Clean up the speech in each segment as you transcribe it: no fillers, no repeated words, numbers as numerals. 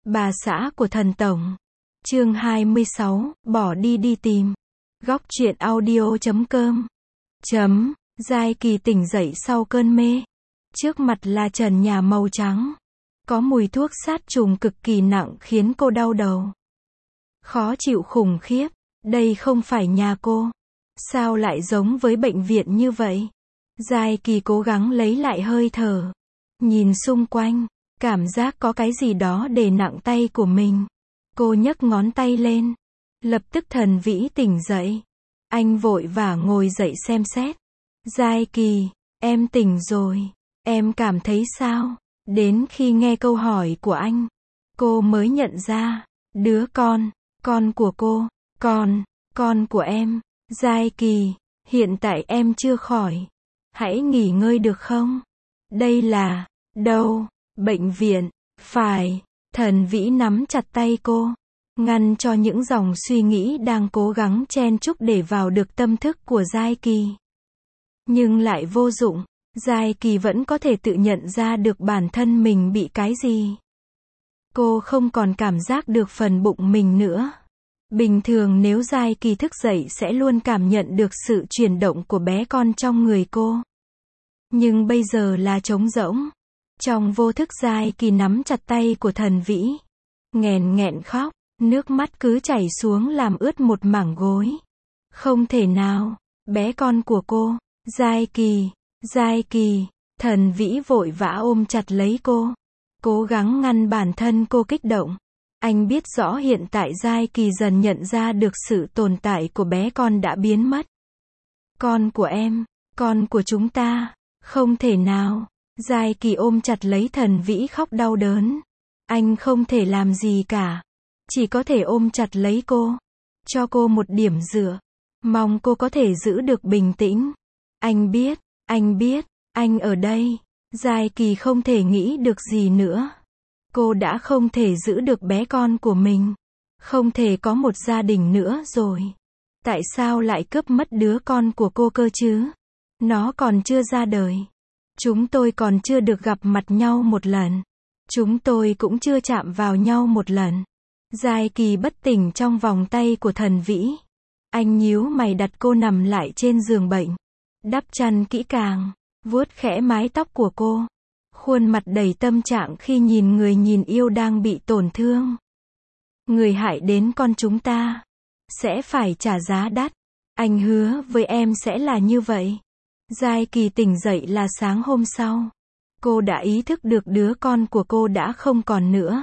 Bà xã của thần tổng. Chương 26, bỏ đi đi tìm. Góc truyện audio.com. Giai Kỳ tỉnh dậy sau cơn mê. Trước mặt là trần nhà màu trắng. Có mùi thuốc sát trùng cực kỳ nặng khiến cô đau đầu. Khó chịu khủng khiếp. Đây không phải nhà cô. Sao lại giống với bệnh viện như vậy? Giai Kỳ cố gắng lấy lại hơi thở. Nhìn xung quanh. Cảm giác có cái gì đó đè nặng tay của mình. Cô nhấc ngón tay lên. Lập tức Thần Vĩ tỉnh dậy. Anh vội vã ngồi dậy xem xét. Giai Kỳ, em tỉnh rồi. Em cảm thấy sao? Đến khi nghe câu hỏi của anh, cô mới nhận ra. Đứa con của cô, con của em. Giai Kỳ, hiện tại em chưa khỏi. Hãy nghỉ ngơi được không? Đây là, đâu? Bệnh viện, phải. Thần Vĩ nắm chặt tay cô, ngăn cho những dòng suy nghĩ đang cố gắng chen chúc để vào được tâm thức của Giai Kỳ. Nhưng lại vô dụng, Giai Kỳ vẫn có thể tự nhận ra được bản thân mình bị cái gì. Cô không còn cảm giác được phần bụng mình nữa. Bình thường nếu Giai Kỳ thức dậy sẽ luôn cảm nhận được sự chuyển động của bé con trong người cô. Nhưng bây giờ là trống rỗng. Trong vô thức Giai Kỳ nắm chặt tay của Thần Vĩ. Nghẹn khóc, nước mắt cứ chảy xuống làm ướt một mảng gối. Không thể nào, bé con của cô, Giai Kỳ, Thần Vĩ vội vã ôm chặt lấy cô. Cố gắng ngăn bản thân cô kích động. Anh biết rõ hiện tại Giai Kỳ dần nhận ra được sự tồn tại của bé con đã biến mất. Con của em, con của chúng ta, không thể nào. Giai Kỳ ôm chặt lấy Thần Vĩ khóc đau đớn. Anh không thể làm gì cả. Chỉ có thể ôm chặt lấy cô. Cho cô một điểm dựa. Mong cô có thể giữ được bình tĩnh. Anh biết, anh ở đây. Giai Kỳ không thể nghĩ được gì nữa. Cô đã không thể giữ được bé con của mình. Không thể có một gia đình nữa rồi. Tại sao lại cướp mất đứa con của cô cơ chứ? Nó còn chưa ra đời. Chúng tôi còn chưa được gặp mặt nhau một lần. Chúng tôi cũng chưa chạm vào nhau một lần. Giai Kỳ bất tỉnh trong vòng tay của Thần Vĩ. Anh nhíu mày đặt cô nằm lại trên giường bệnh. Đắp chăn kỹ càng, vuốt khẽ mái tóc của cô. Khuôn mặt đầy tâm trạng khi nhìn người nhìn yêu đang bị tổn thương. Người hại đến con chúng ta sẽ phải trả giá đắt. Anh hứa với em sẽ là như vậy. Giai Kỳ tỉnh dậy là sáng hôm sau. Cô đã ý thức được đứa con của cô đã không còn nữa.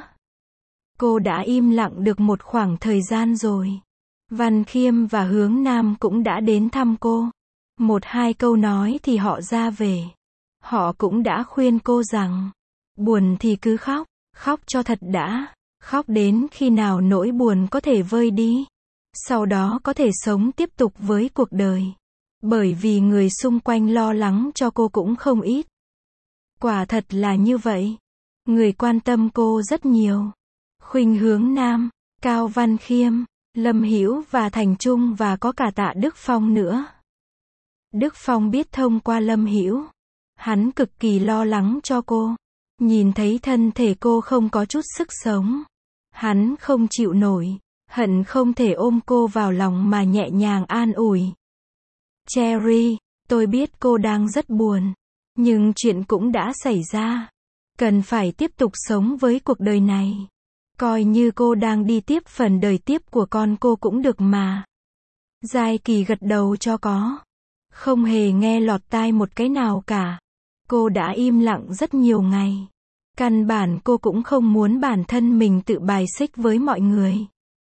Cô đã im lặng được một khoảng thời gian rồi. Văn Khiêm và Hướng Nam cũng đã đến thăm cô. Một hai câu nói thì họ ra về. Họ cũng đã khuyên cô rằng, buồn thì cứ khóc, khóc cho thật đã. Khóc đến khi nào nỗi buồn có thể vơi đi. Sau đó có thể sống tiếp tục với cuộc đời. Bởi vì người xung quanh lo lắng cho cô cũng không ít. Quả thật là như vậy. Người quan tâm cô rất nhiều. Khuynh Hướng Nam, Cao Văn Khiêm, Lâm Hữu và Thành Trung và có cả Tạ Đức Phong nữa. Đức Phong biết thông qua Lâm Hữu. Hắn cực kỳ lo lắng cho cô. Nhìn thấy thân thể cô không có chút sức sống. Hắn không chịu nổi. Hận không thể ôm cô vào lòng mà nhẹ nhàng an ủi. Cherry, tôi biết cô đang rất buồn. Nhưng chuyện cũng đã xảy ra. Cần phải tiếp tục sống với cuộc đời này. Coi như cô đang đi tiếp phần đời tiếp của con cô cũng được mà. Giai Kỳ gật đầu cho có. Không hề nghe lọt tai một cái nào cả. Cô đã im lặng rất nhiều ngày. Căn bản cô cũng không muốn bản thân mình tự bài xích với mọi người.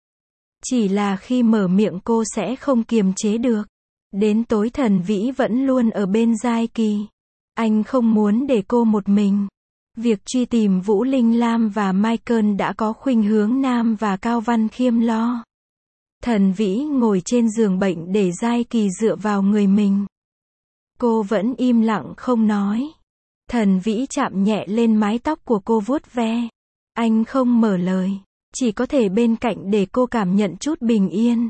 Chỉ là khi mở miệng cô sẽ không kiềm chế được. Đến tối Thần Vĩ vẫn luôn ở bên Giai Kỳ. Anh không muốn để cô một mình. Việc truy tìm Vũ Linh Lam và Michael đã có Khuynh Hướng Nam và Cao Văn Khiêm lo. Thần Vĩ ngồi trên giường bệnh để Giai Kỳ dựa vào người mình. Cô vẫn im lặng không nói. Thần Vĩ chạm nhẹ lên mái tóc của cô vuốt ve. Anh không mở lời. Chỉ có thể bên cạnh để cô cảm nhận chút bình yên.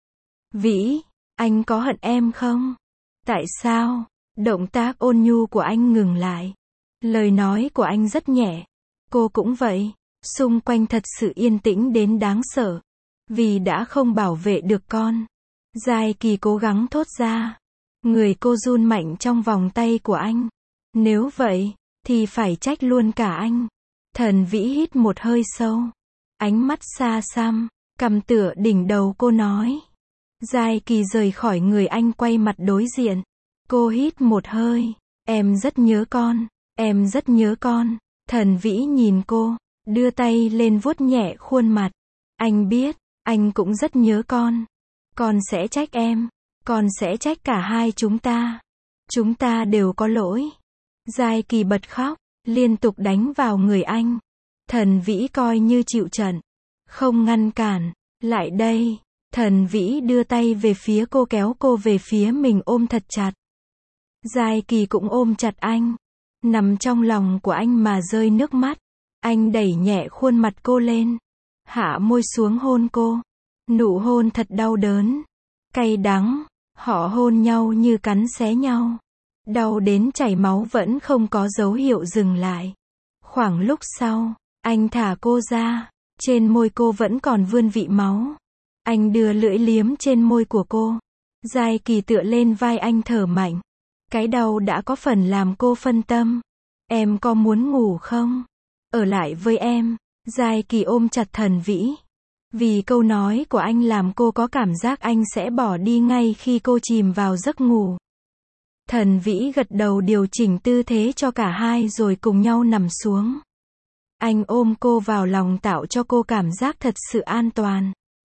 Vĩ, anh có hận em không? Tại sao? Động tác ôn nhu của anh ngừng lại. Lời nói của anh rất nhẹ. Cô cũng vậy. Xung quanh thật sự yên tĩnh đến đáng sợ. Vì đã không bảo vệ được con. Giai Kỳ cố gắng thốt ra. Người cô run mạnh trong vòng tay của anh. Nếu vậy, thì phải trách luôn cả anh. Thần Vĩ hít một hơi sâu. Ánh mắt xa xăm, cầm tựa đỉnh đầu cô nói. Giai Kỳ rời khỏi người anh quay mặt đối diện. Cô hít một hơi. Em rất nhớ con. Em rất nhớ con. Thần Vĩ nhìn cô, đưa tay lên vuốt nhẹ khuôn mặt. Anh biết, anh cũng rất nhớ con. Con sẽ trách em. Con sẽ trách cả hai chúng ta. Chúng ta đều có lỗi. Giai Kỳ bật khóc, liên tục đánh vào người anh. Thần Vĩ coi như chịu trận. Không ngăn cản. Lại đây. Thần Vĩ đưa tay về phía cô kéo cô về phía mình ôm thật chặt. Giai Kỳ cũng ôm chặt anh. Nằm trong lòng của anh mà rơi nước mắt. Anh đẩy nhẹ khuôn mặt cô lên. Hạ môi xuống hôn cô. Nụ hôn thật đau đớn. Cay đắng. Họ hôn nhau như cắn xé nhau. Đau đến chảy máu vẫn không có dấu hiệu dừng lại. Khoảng lúc sau, anh thả cô ra. Trên môi cô vẫn còn vương vị máu. Anh đưa lưỡi liếm trên môi của cô. Giai Kỳ tựa lên vai anh thở mạnh. Cái đau đã có phần làm cô phân tâm. Em có muốn ngủ không? Ở lại với em. Giai Kỳ ôm chặt Thần Vĩ. Vì câu nói của anh làm cô có cảm giác anh sẽ bỏ đi ngay khi cô chìm vào giấc ngủ. Thần Vĩ gật đầu điều chỉnh tư thế cho cả hai rồi cùng nhau nằm xuống. Anh ôm cô vào lòng tạo cho cô cảm giác thật sự an toàn.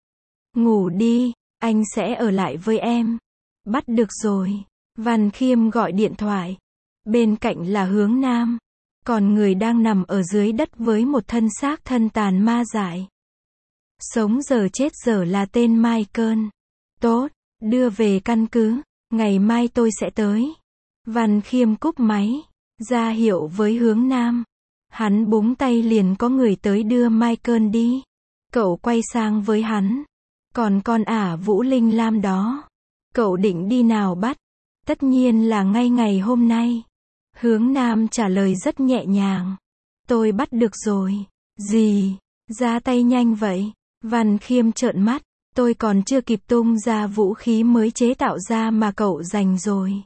Ngủ đi, anh sẽ ở lại với em. Bắt được rồi. Văn Khiêm gọi điện thoại. Bên cạnh là Hướng Nam. Còn người đang nằm ở dưới đất với một thân xác thân tàn ma dại. Sống giờ chết giờ là tên Michael. Tốt, đưa về căn cứ. Ngày mai tôi sẽ tới. Văn Khiêm cúp máy. Ra hiệu với Hướng Nam. Hắn búng tay liền có người tới đưa Michael đi. Cậu quay sang với hắn. Còn con ả Vũ Linh Lam đó. Cậu định đi nào bắt? Tất nhiên là ngay ngày hôm nay. Hướng Nam trả lời rất nhẹ nhàng. Tôi bắt được rồi. Gì? Ra tay nhanh vậy? Văn Khiêm trợn mắt. Tôi còn chưa kịp tung ra vũ khí mới chế tạo ra mà cậu giành rồi.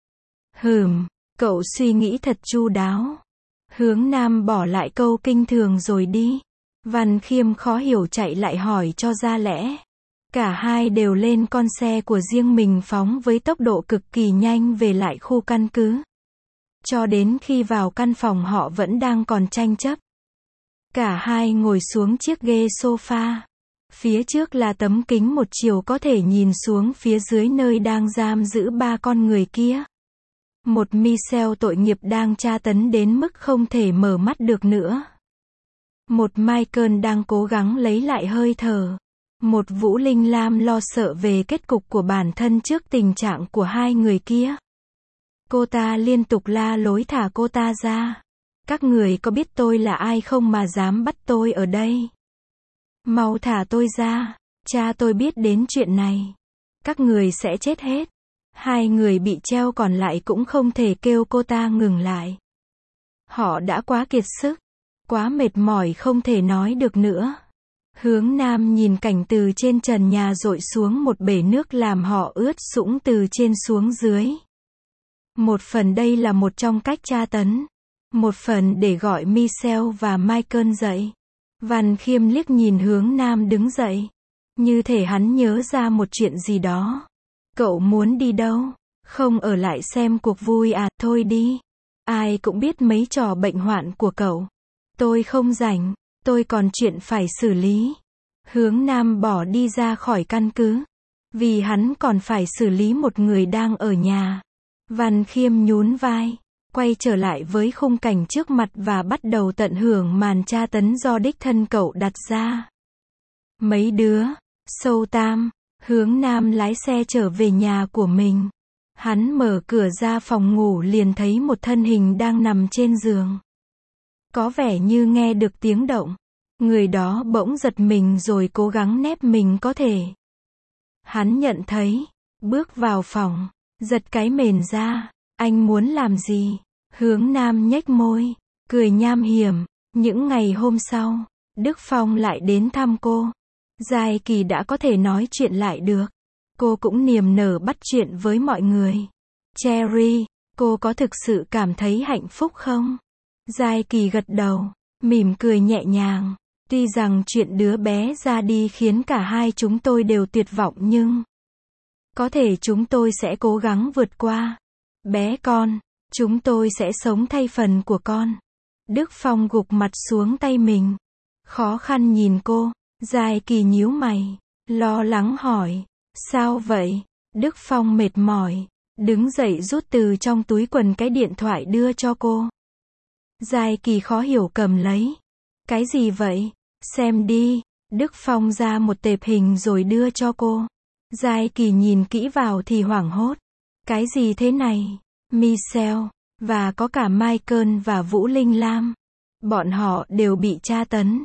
Cậu suy nghĩ thật chu đáo. Hướng Nam bỏ lại câu kinh thường rồi đi. Văn Khiêm khó hiểu chạy lại hỏi cho ra lẽ. Cả hai đều lên con xe của riêng mình phóng với tốc độ cực kỳ nhanh về lại khu căn cứ. Cho đến khi vào căn phòng họ vẫn đang còn tranh chấp. Cả hai ngồi xuống chiếc ghế sofa. Phía trước là tấm kính một chiều có thể nhìn xuống phía dưới nơi đang giam giữ ba con người kia. Một Michelle tội nghiệp đang tra tấn đến mức không thể mở mắt được nữa. Một Michael đang cố gắng lấy lại hơi thở. Một Vũ Linh Lam lo sợ về kết cục của bản thân trước tình trạng của hai người kia. Cô ta liên tục la lối thả cô ta ra. Các người có biết tôi là ai không mà dám bắt tôi ở đây? Mau thả tôi ra. Cha tôi biết đến chuyện này. Các người sẽ chết hết. Hai người bị treo còn lại cũng không thể kêu cô ta ngừng lại. Họ đã quá kiệt sức. Quá mệt mỏi không thể nói được nữa. Hướng Nam nhìn cảnh từ trên trần nhà dội xuống một bể nước làm họ ướt sũng từ trên xuống dưới. Một phần đây là một trong cách tra tấn. Một phần để gọi Michelle và Michael dậy. Văn Khiêm liếc nhìn Hướng Nam đứng dậy. Như thể hắn nhớ ra một chuyện gì đó. Cậu muốn đi đâu? Không ở lại xem cuộc vui à? Thôi đi. Ai cũng biết mấy trò bệnh hoạn của cậu. Tôi không rảnh. Tôi còn chuyện phải xử lý. Hướng Nam bỏ đi ra khỏi căn cứ. Vì hắn còn phải xử lý một người đang ở nhà. Văn Khiêm nhún vai. Quay trở lại với khung cảnh trước mặt và bắt đầu tận hưởng màn tra tấn do đích thân cậu đặt ra. Mấy đứa. Sâu Tam. Hướng Nam lái xe trở về nhà của mình. Hắn mở cửa ra phòng ngủ liền thấy một thân hình đang nằm trên giường. Có vẻ như nghe được tiếng động. Người đó bỗng giật mình rồi cố gắng nép mình có thể. Hắn nhận thấy. Bước vào phòng. Giật cái mền ra. Anh muốn làm gì? Hướng Nam nhếch môi. Cười nham hiểm. Những ngày hôm sau. Đức Phong lại đến thăm cô. Giai Kỳ đã có thể nói chuyện lại được. Cô cũng niềm nở bắt chuyện với mọi người. Cherry, cô có thực sự cảm thấy hạnh phúc không? Giai Kỳ gật đầu, mỉm cười nhẹ nhàng. Tuy rằng chuyện đứa bé ra đi khiến cả hai chúng tôi đều tuyệt vọng nhưng có thể chúng tôi sẽ cố gắng vượt qua. Bé con, chúng tôi sẽ sống thay phần của con. Đức Phong gục mặt xuống tay mình. Khó khăn nhìn cô. Giai Kỳ nhíu mày, lo lắng hỏi. Sao vậy? Đức Phong mệt mỏi, đứng dậy rút từ trong túi quần cái điện thoại đưa cho cô. Giai Kỳ khó hiểu cầm lấy. Cái gì vậy? Xem đi. Đức Phong ra một tệp hình rồi đưa cho cô. Giai Kỳ nhìn kỹ vào thì hoảng hốt. Cái gì thế này? Michelle, và có cả Michael và Vũ Linh Lam. Bọn họ đều bị tra tấn.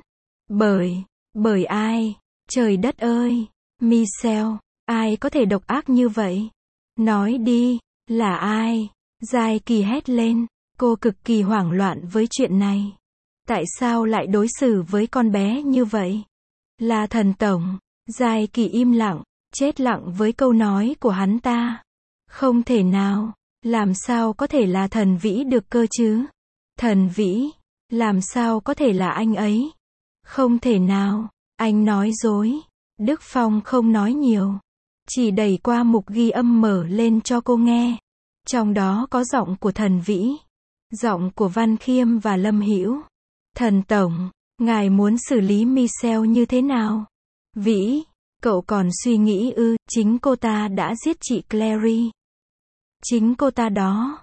Bởi ai? Trời đất ơi! Michelle, ai có thể độc ác như vậy? Nói đi, là ai? Giai Kỳ hét lên. Cô cực kỳ hoảng loạn với chuyện này. Tại sao lại đối xử với con bé như vậy? Là thần tổng. Giai Kỳ im lặng, chết lặng với câu nói của hắn ta. Không thể nào, làm sao có thể là Thần Vĩ được cơ chứ? Thần Vĩ, làm sao có thể là anh ấy? Không thể nào, anh nói dối. Đức Phong không nói nhiều, chỉ đẩy qua mục ghi âm mở lên cho cô nghe. Trong đó có giọng của Thần Vĩ, giọng của Văn Khiêm và Lâm Hữu. Thần tổng, ngài muốn xử lý Michelle như thế nào? Vĩ, cậu còn suy nghĩ ư? Chính cô ta đã giết chị Clary. Chính cô ta đó.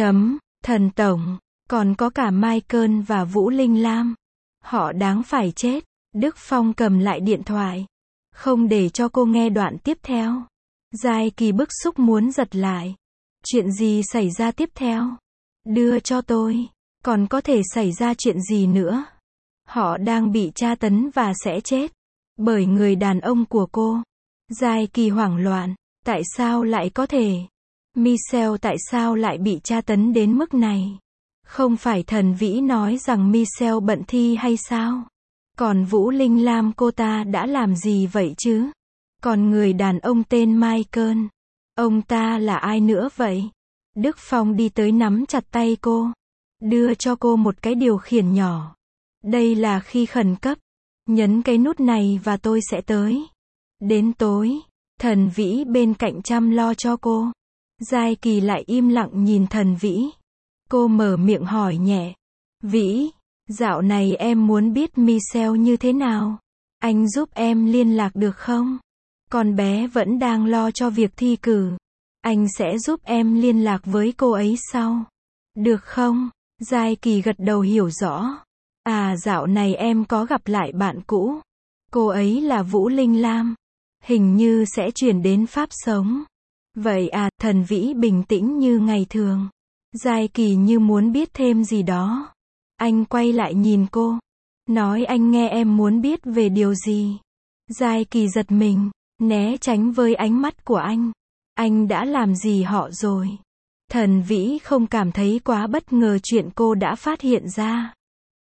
Thần tổng, còn có cả Michael và Vũ Linh Lam. Họ đáng phải chết. Đức Phong cầm lại điện thoại, không để cho cô nghe đoạn tiếp theo. Giai Kỳ bức xúc muốn giật lại. Chuyện gì xảy ra tiếp theo? Đưa cho tôi. Còn có thể xảy ra chuyện gì nữa? Họ đang bị tra tấn và sẽ chết bởi người đàn ông của cô. Giai Kỳ hoảng loạn. Tại sao lại có thể? Michelle tại sao lại bị tra tấn đến mức này? Không phải Thần Vĩ nói rằng Michelle bận thi hay sao? Còn Vũ Linh Lam cô ta đã làm gì vậy chứ? Còn người đàn ông tên Michael, ông ta là ai nữa vậy? Đức Phong đi tới nắm chặt tay cô, đưa cho cô một cái điều khiển nhỏ. Đây là khi khẩn cấp. Nhấn cái nút này và tôi sẽ tới. Đến tối, Thần Vĩ bên cạnh chăm lo cho cô. Giai Kỳ lại im lặng nhìn Thần Vĩ. Cô mở miệng hỏi nhẹ. Vĩ, dạo này em muốn biết Michelle như thế nào? Anh giúp em liên lạc được không? Con bé vẫn đang lo cho việc thi cử. Anh sẽ giúp em liên lạc với cô ấy sau. Được không? Giai Kỳ gật đầu hiểu rõ. À, dạo này em có gặp lại bạn cũ. Cô ấy là Vũ Linh Lam. Hình như sẽ chuyển đến Pháp sống. Vậy à? Thần Vĩ bình tĩnh như ngày thường. Giai Kỳ như muốn biết thêm gì đó. Anh quay lại nhìn cô. Nói anh nghe em muốn biết về điều gì. Giai Kỳ giật mình, né tránh với ánh mắt của anh. Anh đã làm gì họ rồi? Thần Vĩ không cảm thấy quá bất ngờ chuyện cô đã phát hiện ra.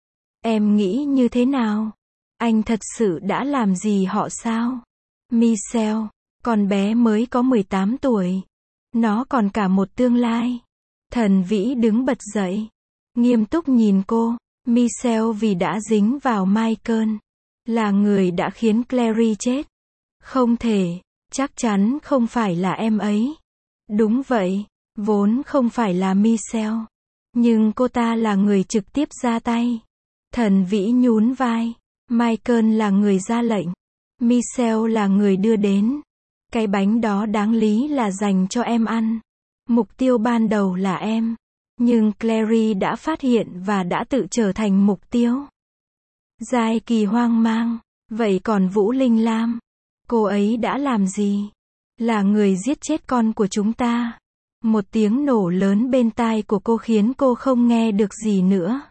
Em nghĩ như thế nào? Anh thật sự đã làm gì họ sao? Michelle, con bé mới có 18 tuổi. Nó còn cả một tương lai. Thần Vĩ đứng bật dậy, nghiêm túc nhìn cô. Michelle vì đã dính vào Michael, là người đã khiến Clary chết. Không thể, chắc chắn không phải là em ấy. Đúng vậy, vốn không phải là Michelle. Nhưng cô ta là người trực tiếp ra tay. Thần Vĩ nhún vai. Michael là người ra lệnh. Michelle là người đưa đến. Cái bánh đó đáng lý là dành cho em ăn. Mục tiêu ban đầu là em. Nhưng Clary đã phát hiện và đã tự trở thành mục tiêu. Giai Kỳ hoang mang. Vậy còn Vũ Linh Lam? Cô ấy đã làm gì? Là người giết chết con của chúng ta. Một tiếng nổ lớn bên tai của cô khiến cô không nghe được gì nữa.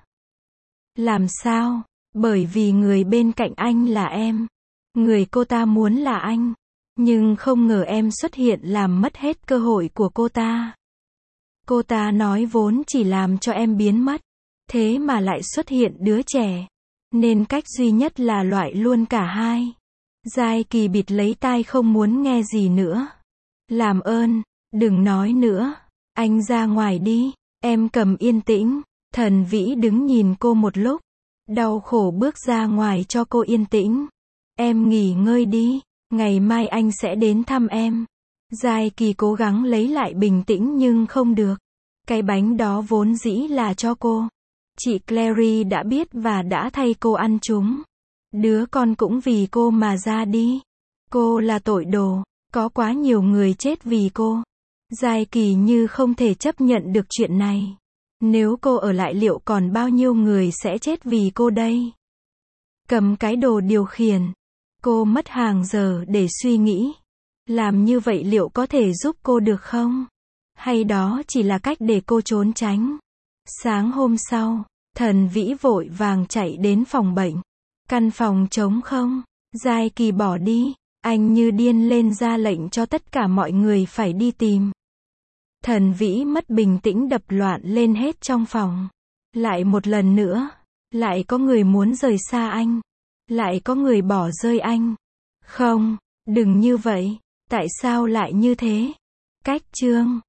Làm sao? Bởi vì người bên cạnh anh là em. Người cô ta muốn là anh. Nhưng không ngờ em xuất hiện làm mất hết cơ hội của cô ta. Cô ta nói vốn chỉ làm cho em biến mất. Thế mà lại xuất hiện đứa trẻ. nên cách duy nhất là loại luôn cả hai. Giai Kỳ bịt lấy tai không muốn nghe gì nữa. Làm ơn, đừng nói nữa. Anh ra ngoài đi. Em cầm yên tĩnh. Thần Vĩ đứng nhìn cô một lúc. Đau khổ bước ra ngoài cho cô yên tĩnh. Em nghỉ ngơi đi. Ngày mai anh sẽ đến thăm em. Giai Kỳ cố gắng lấy lại bình tĩnh nhưng không được. Cái bánh đó vốn dĩ là cho cô. Chị Clary đã biết và đã thay cô ăn chúng. Đứa con cũng vì cô mà ra đi. Cô là tội đồ. Có quá nhiều người chết vì cô. Giai Kỳ như không thể chấp nhận được chuyện này. Nếu cô ở lại liệu còn bao nhiêu người sẽ chết vì cô đây? Cầm cái đồ điều khiển. Cô mất hàng giờ để suy nghĩ. Làm như vậy liệu có thể giúp cô được không? Hay đó chỉ là cách để cô trốn tránh? Sáng hôm sau, Thần Vĩ vội vàng chạy đến phòng bệnh. Căn phòng trống không. Giai Kỳ bỏ đi. Anh như điên lên ra lệnh cho tất cả mọi người phải đi tìm. Thần Vĩ mất bình tĩnh đập loạn lên hết trong phòng. Lại một lần nữa. Lại có người muốn rời xa anh. Lại có người bỏ rơi anh. Không, đừng như vậy. Tại sao lại như thế? Cách chương